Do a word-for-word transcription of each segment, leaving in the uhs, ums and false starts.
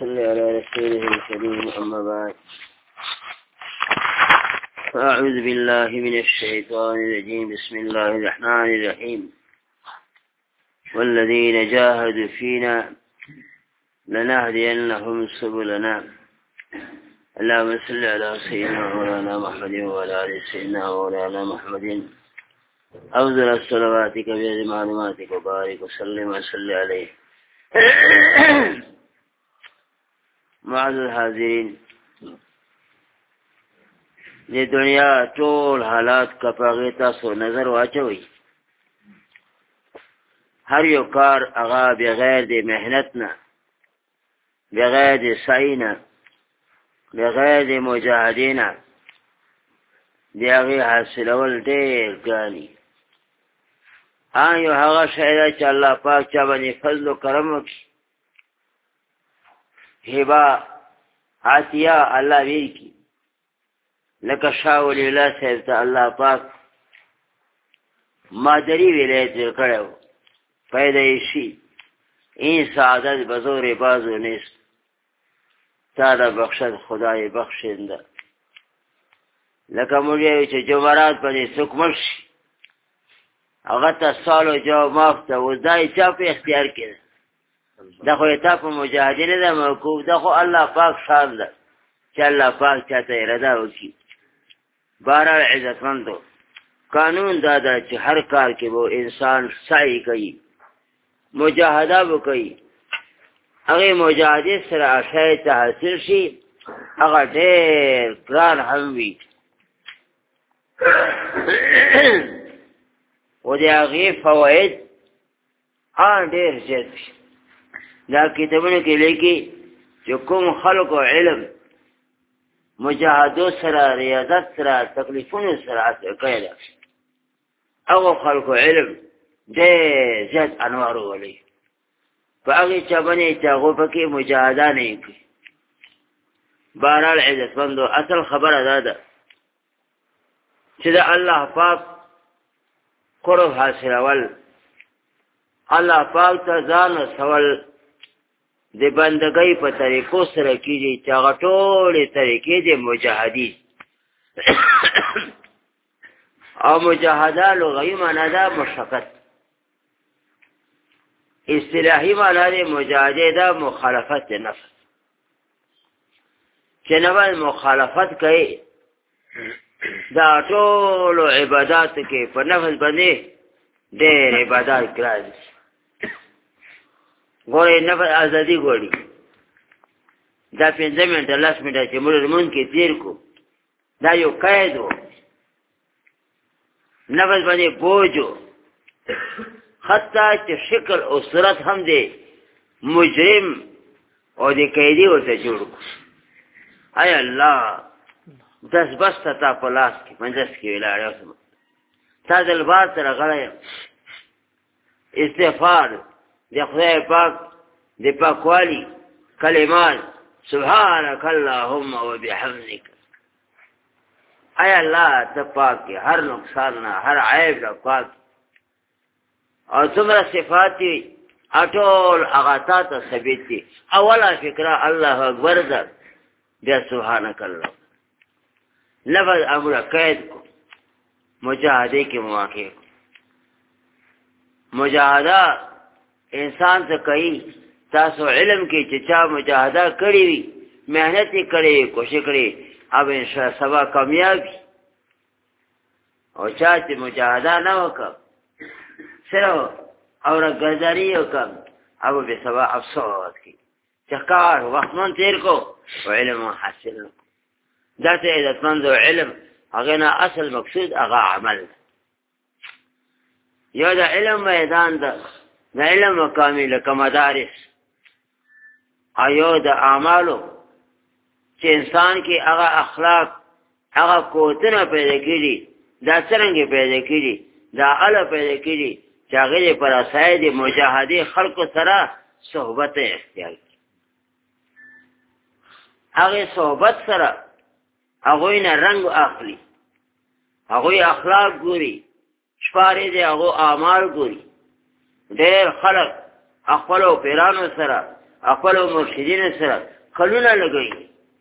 صل على رسوله الكريم. أما بعد، أعوذ بالله من الشيطان الرجيم. بسم الله الرحمن الرحيم. والذين جاهدوا فينا لنهدينهم سبلنا. اللهم صل على سيدنا مولانا محمد وعلى آل سيدنا مولانا محمد. أفضل صلواتك بيد معلوماتك وبارك وسلم وصل عليه. معزز حاضرین، د دنیا ټول حالات که په هغې تاسو نظر واچوئ، هر یو کار هغه بغیر د محنت نه، بغیر د سعی نه، بغیر د مجاهدې نه د هغې حاصلول ډېر ګران وي. ان یو هغه شی ده چې الله پاک چا باندې فضل و کرم وکړي، هبه عطیه الله ورکړي، لکه شاه ولی الله صاحب ته الله پاک مادری ولایت ورکړی و، پیدایشي. این سعادت به زور بازو نیست، تا را بخشد خدای بخشنده. لکه موږ وایو چې جمعرات باندې څوک مړ شي، هغه ته سوال و جواب معاف ته، اوس دا یې چا په اختیار کې ده؟ دا خو یې تا په مجاهدې نه ده موقوف، دا خو الله پاک شان ده چې الله پاک چاته اراده وکړي. بهرحال عزتمندو، قانون دا ده چې هر کار کې به انسان سعی کوي، مجاهده به کوي. هغې مجاهدې سره شی ته حاصل شي، هغه ډېر ګران هم وي، و د هغې فواید ان ډېر زیات وي. دا کتابونو کې لیکي چې کوم خلکو علم مجاهدو سره، ریاضت سره، تکلیفونو سره حاصل کړی ده، هغو خلکو علم ډېر زیات انوار وولی. په هغې چا باندې چې هغو پکې مجاهده نه یې کړي. بهرحال عزتمندو، اصل خبره دا ده چې د الله پاک قرب حاصلول، الله پاک ته ځان رسول د بندګۍ په طریقو سره کېږي چې هغه ټولې طریقې د مجاهدي. او مجاهده لغوي معنا ده مشقت، اصطلاحي معنا د مجاهدې ده مخالفت د نفس، چې نفس مخالفت کوي. دا ټولو عباداتو کې په نفس باندې ډېر عبادات ګران دي. ګورئ، نفس ازادي غواړي. دا پنځه منټه لس منټه چې موږ لمونځ کې تېر کړو، دا یو قید و، نفس باندې بوج و، حتی چې شکل او صورت هم دی مجرم او د قیدي ورته جوړ کړو. ای الله، دس بس ته تا په لاس کې منځس کې ولاړ یم، تا د لباس سره غلی یم. استغفار د خدای پاک د پاکوالي کلمات، سبحانک اللهم وبحمدک. ای الله، ته پاک یې، هر نقصان نه، هر عیب نه پاک. او څومره صفات دي ټول هغه تا ته ثابت دي. اوله فکره الله اکبر ده، بیا سبحانک الله. لفظ امر قید کو، مجاهده کې مواقع کو. مجاهده انسان ته کوي. تاسو علم کې چې چا مجاهده کړې وي، محنت یې کړې، کوشش کړې، اب انشاءالله سبا کامیاب وي. او چا چې مجاهده نه وکړه، صرف اورګرداني وکړه، اب به سبا افسوس کوي چې کار وخت من تېر کو او علم حاصل نه کو. دا ته عزتمندو علم هغې نه اصل مقصود هغه عمل ده. یو د علم میدان ده، د علم مقامي لکه مدارس، او یو د اعمالو چې انسان کې هغه اخلاق، هغه قوتونه پیدا کړي. دا څرنګه پیدا کړي؟ دا هله پیدا کړي چې هغې پر اساس د مجاهدې خلکو سره صحبت اختیار کړي. هغې صحبت سره هغوی نه رنګ اخلي، هغوی اخلاق ګوري، شپارې د هغو اعمال ګوري. ډېر خلک خپلو پیرانو سره خپل مرشدین سره کلونه لګوي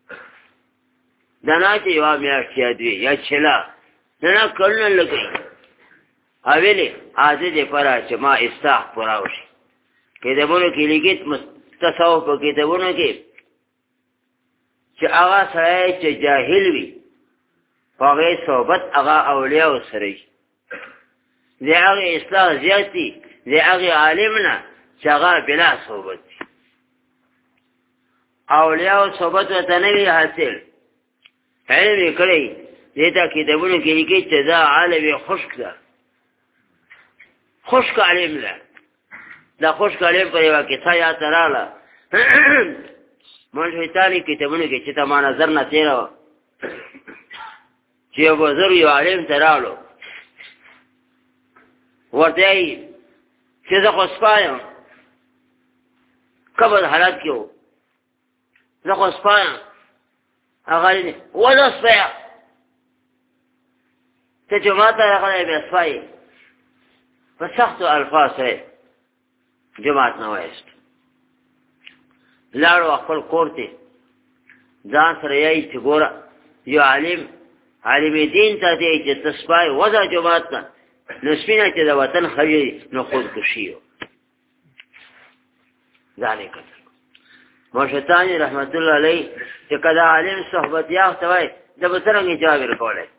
دنا چې یو میاشت یا دوی یا چلا دنا کلونه لګوي اویلې حاضر دې پره چې ما استاح پورا وشي کتابونو کې لیکت تصوف په کتابونو کې چې هغه سره چې جاهل وي هغه صحبت هغه اولیاء سره دی هغه اصلاح زیاتی دی هغه عالمنا چې هغه بلا صحبت دی اولیاء صحبت ته نه وی حاصل علم کړی دې کتابونو کې لیکي چې دا عالم خشک ده خشک عالم ده دا خشک عالم پر یو کیسه یا تراله مونږ هیتالي کتابونو کې چې تا ما نظر نه تیرو چې یو بزرګ یو عالم ترالو ورته یې چې زه خو سپایم کبد حالات کې و زه خو سپایم هغه یې وزه سپایم ته چې ما ته راغلی بیا سپایې په سختو الفاظ سره جماعت نه وایست لاړو خپل کور ته ځان سره یې چې ګوره یو عالم عالم دین ته دی چې تسپای وځه جماعت ته نو سپینه چې د وطن خري نو خودکشي ځانې کتل مرشدانی رحمت الله علیه چې کله عالم صحبت یافته وای د به څرنګه جواب ورکولی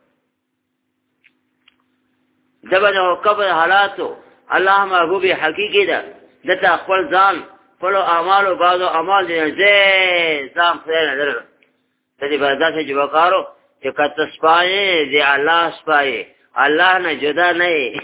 د به د قبر حالاتو الله محبوب حقیقي ده دته خپل ځان خپلو اعمالو بعضو اعمال دي زه ځان خدای نه لرم ته دې به داسې جواب کارو چې که ته سپایې د الله سپایې الله نه جدا نه یې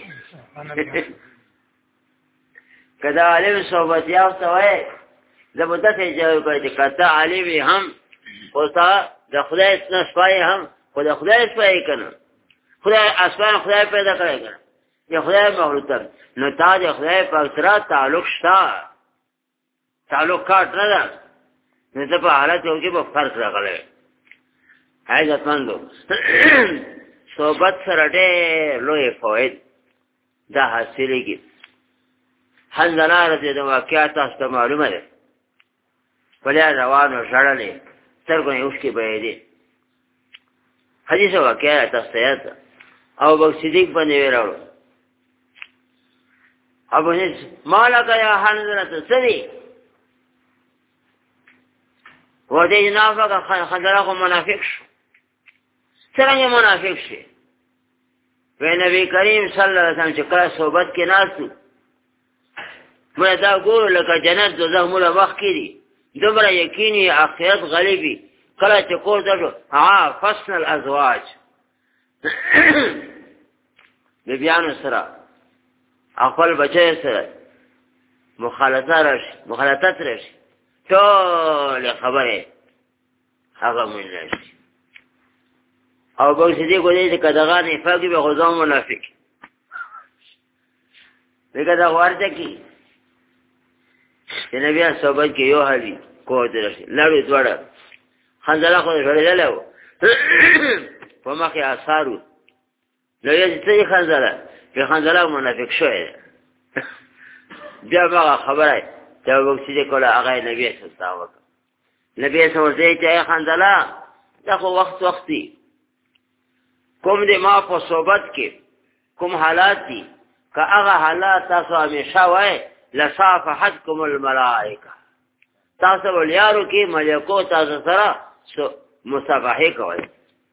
که د عالم صحبت یافته وای زه به داسې جواب کوم چې که ته عالم یې هم خو ستا د خدای نه سپایې هم خو د خدای سپایې که نه خدای اسمان خدای پیدا کړی که نه د خدای مخلوق نو تا د خدای پاک سره تعلق شته تعلق کاټ نه ده نو ته په حالت یو کې به فرق راغلی عزتمندو صحبت سره ډېر لوی فواید دا حاصلېږي حنظله رضی د واقعات تاسو ته معلومه ده پلیا روانو ژړلې سترګو یې اوښکې بهېدې حدیث واقعه تاسو ته یاد ده او بکر صدیق باندې ویراړو ابو هیڅ مالک یا حنظله څه دی ورته نافقه حنظله خو منافق شو څرنګه منافق شي وی نبی کریم صلی الله علیه وسلم چې کله صحبت کې ناستو موږ دا ګورو لکه جنت دوزخ موږ وخت کې دي دومره یقیني آخرت غلیبي کله چې کور ته شو ها فصل الازواج بیبیانو سره خپل بچی سره مخالطت راشي مخالطت راشي ټول خبره هغه مونږ راشي او بل څه دی کولی چې کداغه نفاق به غوځام منافق دغه ورته کی چې نبی صحابت کې یو حالي کو درشي لړو دوړه خنزله خو ورېدلو په مخه اثارو لږه چې خنزله په خنزله منافق شوی بیا هغه خبره دا وګورئ چې کوله هغه نبی صلی الله علیه وسلم نبی صلی الله علیه وسلم چې خنزله دا خو وخت وختي کوم دې ما په صحبت کې کوم حالات دي که هغه حالات تاسو همیشه وای لصافحتکم الملائکه تاسو ولیارو کې ملائکو تاسو سره مصافحه کوي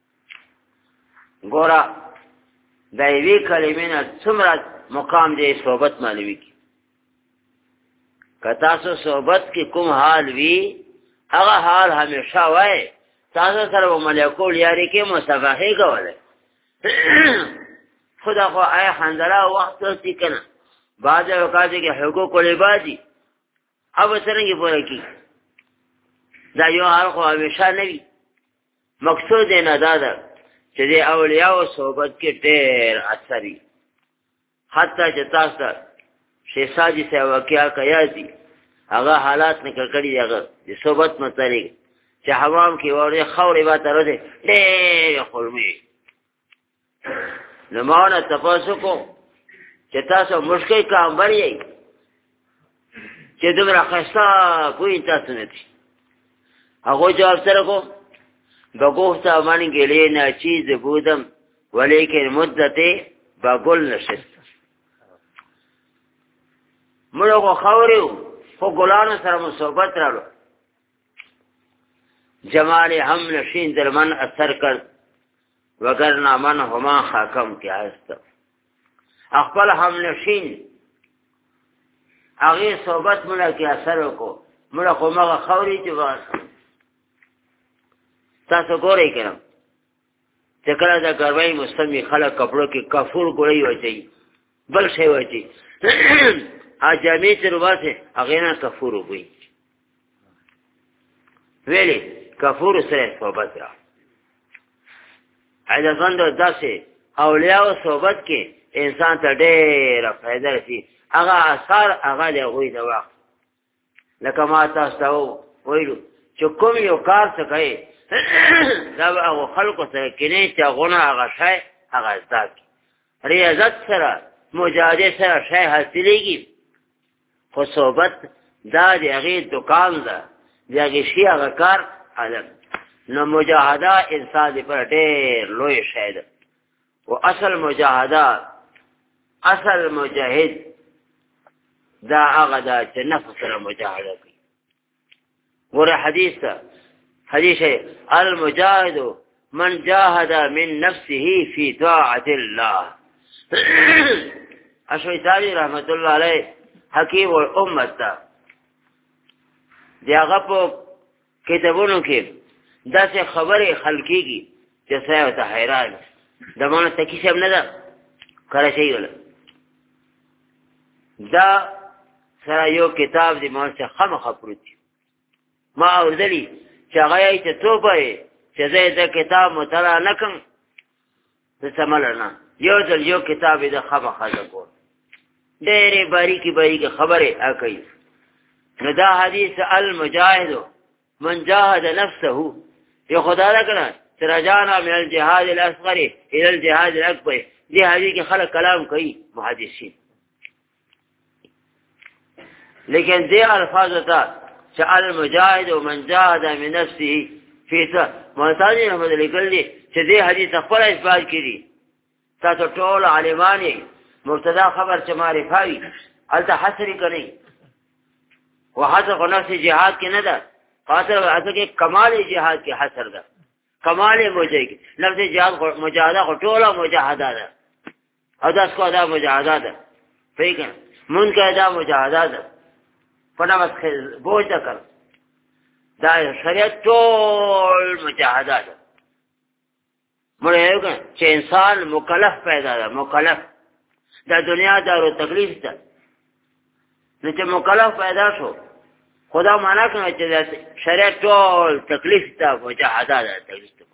ګوره دا یوې کلمې نه څومره مقام دې صحبت معلومي کی که تاسو صحبت کې کوم حال وي هغه حال همیشه وای تاسو سره ملائکو لیاري کې مصافحه کوي خدا خو آیا حنظله وقت ہوتی کنا بعض اوقات کې حقوق العبادی اب څنګه پوره کی دا یو حال خو همیشه نه وي مقصود نه دا ده چې د اولیاء او صحبت کې ډېر اثري حتی چې تاسو شیخ ساجي سے واقعا کیا دي هغه حالات نه کړی هغه د صحبت متعلق چې حمام کې وره خوري به تر دې ډېر خورمي نو ما نه تاسو کو چې تاسو مشکل کام بری چې دومره خسته بوی تاسو نه دي. هغه جواب سره کو بگفتا من گلی ناچیز بودم ولیکن مدت با گل نشست. مړو خو خوریو خو ګلانو سره مصوبت رالو. جمال هم نشین در من اثر کرد وگرنه من هما خاکم که هستم. اخبر هم نشین هغې صحبت مړه کې اثر وکړو. مړه خو مغه خوری چې بس تاسو ګورئ کنه چې کله د ګرمۍ موسم وي خلک کپړو کې کافور ګوړی واچوي بل شی واچوي جامې چې روباسې هغې نه کافور وبوي ویلې کافور سره صحبت را عیدتمندو داسې اولیاو صحبت کې انسان ته ډېره فایده رسي. هغه اثار هغه د هغوی د وخت لکه ما تاسو ته ویلو چې کوم یو کار څه کوي دا به هغو خلکو سره کینې چې هغونه هغه شی هغه زده کړي. ریاضت سره مجاهدې سره شی حاصلېږي خو صحبت دا د هغې دکان ده د هغې شي هغه کار علم. نو مجاهده انسان دپاره ډېر لوی شی ده و اصل مجاهده اصل مجاهد دا هغه ده چې نفس سره مجاهده کوي. ګوره حدیث ته حدیث المجاهد من جاهد من نفسه في طاعة الله. اشعری رحمت الله علیه حکیم الامت ته دی هغه په کتابونو کې داسې خبرې خلقیږي چې سړی ورته حیران د مانه تکي صاحب نه ده کله شي ولا دا سره یو کتاب دی مانه څخه خامخا پروت دی. ما اورېدلي چې هغه یې چې توبه یې چې زه د کتاب مطالعه نه کړم څه سمله نه یو ځل یو کتاب یې د خامخا زه کوم ډېرې باریکې باریکې خبرې کوي. نو دا حدیث المجاهد من جاهد نفسه یو خدا را کنه چې رجعنا من الجهاد الاصغر الى الجهاد الاکبر. دې حدیث کې خلک کلام کوي محدثین لیکن دې الفاظ ته چې المجاهد من جاهد من نفسه فی مونتانی رحمت لیکل دي چې دې حدیث خپل اثبات کړي. تاسو ټول عالمان یې مبتدا خبر چې معرفه وي هلته حصر کوي و حصر خو نفس جهاد کې نه ده حصر حصر کې کمال جهاد کې حصر ده کمال مجاهد کې نفس جهاد مجاهده خو ټوله مجاهده ده او داس کو دا مجاهده ده صحیح کنه مون کې دا مجاهده ده په نفس کې بوج ده کړ دا شریعت ټول مجاهده ده. مړ یو کنه چې انسان مکلف پیدا ده مکلف دا دنیا دارو تکلیف ده. نو چې مکلف پیدا شو خدا معنا کوي چې شریعت ټول تکلیف ته مجاهده ده تکلیف ته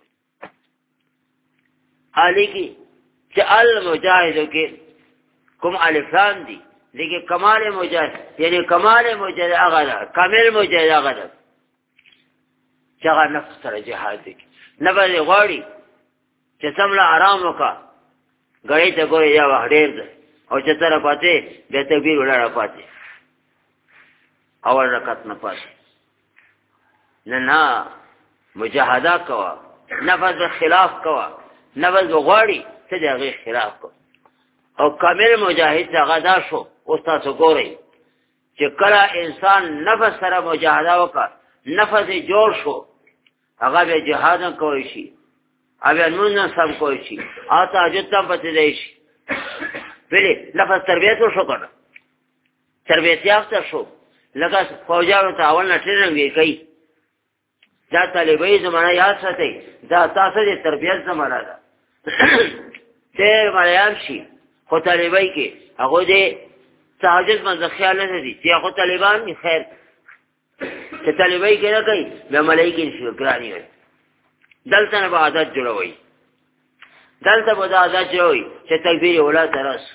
حالي کې چې المجاهدو کې کوم الفان دي لیکن کمال مجاهد یعنی کمال مجاهد هغه ده کامل مجاهد هغه ده چې هغه نفس سره جهاد کوي نه به غواړي چې سمله آرام وکړه غړی ته ګورې یا وخت ډېر ده او چې سره پاتې بیا تکبیر ولاړه پاتې اول رکعت نه پاتې نه نه مجاهده کوه نفس خلاف کوه نفس غواړي ته د هغې خلاف کوه او کامل مجاهد هغه دا شو. اوس تاسو ګورئ چې کله انسان نفس سره مجاهده وکړه نفس یې جوړ شو هغه بیا جهاد هم کولی شي او بیا لمونځ هم سم کولی شي او تهجد هم پسې دی شي. ولې نفس تربیت وشو که نه تربیت یافته شو لکه فوجیانو ته اول نه ټریننګ کوي دا طالبۍ زمانه یاد ساتئ دا تاسو د تربیت زمانه ده. ډېر مریان شي خو طالبۍ کې هغوی د تهجد منځ خیال نه دي چې هغو طالبان دي خیر چې طالبۍ کې نه کوي بیا ملایکې نشي ګراني وي دلته نه به عادت جوړوئ دلته به دا عادت جوړوئ چې تکبیر اولا ته راسو.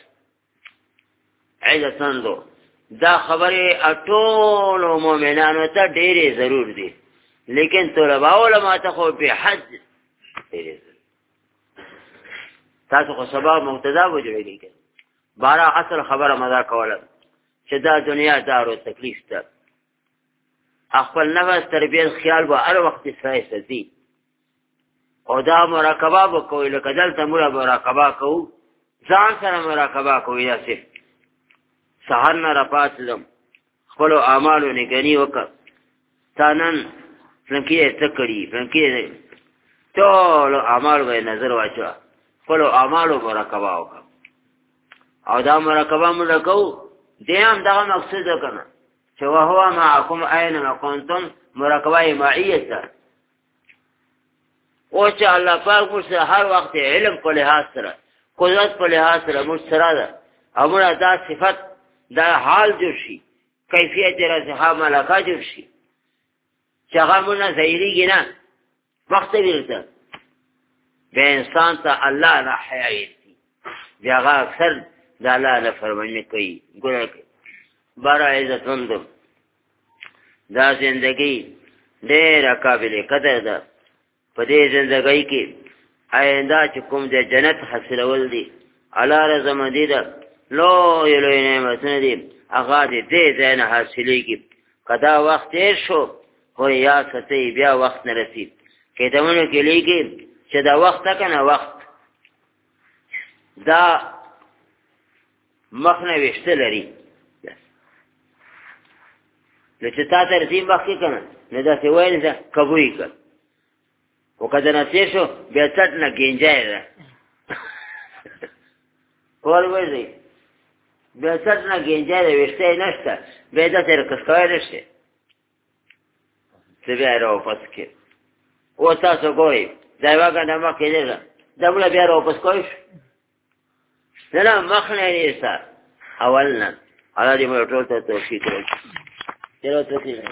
عزتمندو دا خبرې ټولو مؤمنانو ته ډېرې ضرور دي لیکن طلبا علما ته خو به حد ډېرې ضرور. تاسو خو سبا مقتدا وجوړېږئ بارا اصل خبره مدا کوله چې دا دنیا دارو تکلیف ده خپل نفس تربیت خیال به هر وخت سره سدي او دا مراقبه وکوي لکه دلته موږ مراقبه کوو ځان سره مراقبه کوي داسې سهار نه راپاڅېدم خپلو اعمالو نګراني وکړه تا نن فلانکي څه کړي فلانکي ټولو اعمالو به نظر واچوه خپلو اعمالو مراقبه وکړه او دا مراقبه موږ کوو دی هم دغه مقصود ده که نه چې وهو معکم اینما کنتم مراقبه معیت ده اوس چې الله پاک موږ سره هر وخت علم په لحاظ سره قدرت په لحاظ سره موږ سره ده او موږ دا صفت دا حال جوړ شي کیفیت رضحا ملکه جوړ شي چې هغه موږ نه ظاهرېږي نه وخت بیرته بیا انسان ته الله نه حیا ایسي بیا هغه اکثر د الله نافرماني کوي ګناه کوي بارا عزتمندو دا زندگی ډېره قابل قدر ده په دې زندګۍ کې آینده چې کوم د جنت حاصلول دي الله رضا مندي ده لوی لوی نعمتونه دي هغه د دې ځای نه حاصلېږي که دا وخت تېر شو خو یا ستی بیا وخت نه رسي کتابونو کې لیکي چې دا وخت که نه وخت دا مخ نه ویشته لري نو چې تا ته رسي مخکې که نه نو داسې وایي نه کبوی که خو که دنه تېر شو بیا څټ نه ګنجی ده کول وایي بیا څټ نه ګنجی ده ویښته یې نشته بیا داسې رکس کوی نه شي څه بیا یې راواپس کړي اوس تاسو ګورئ دا یوه ګنټه مخکې دی ده دا بله بیا راواپس کوی شو نه نه مخ نه یې نیسه اول نه الله دې موږ ټول ته توفیق راکړي چلو توفیق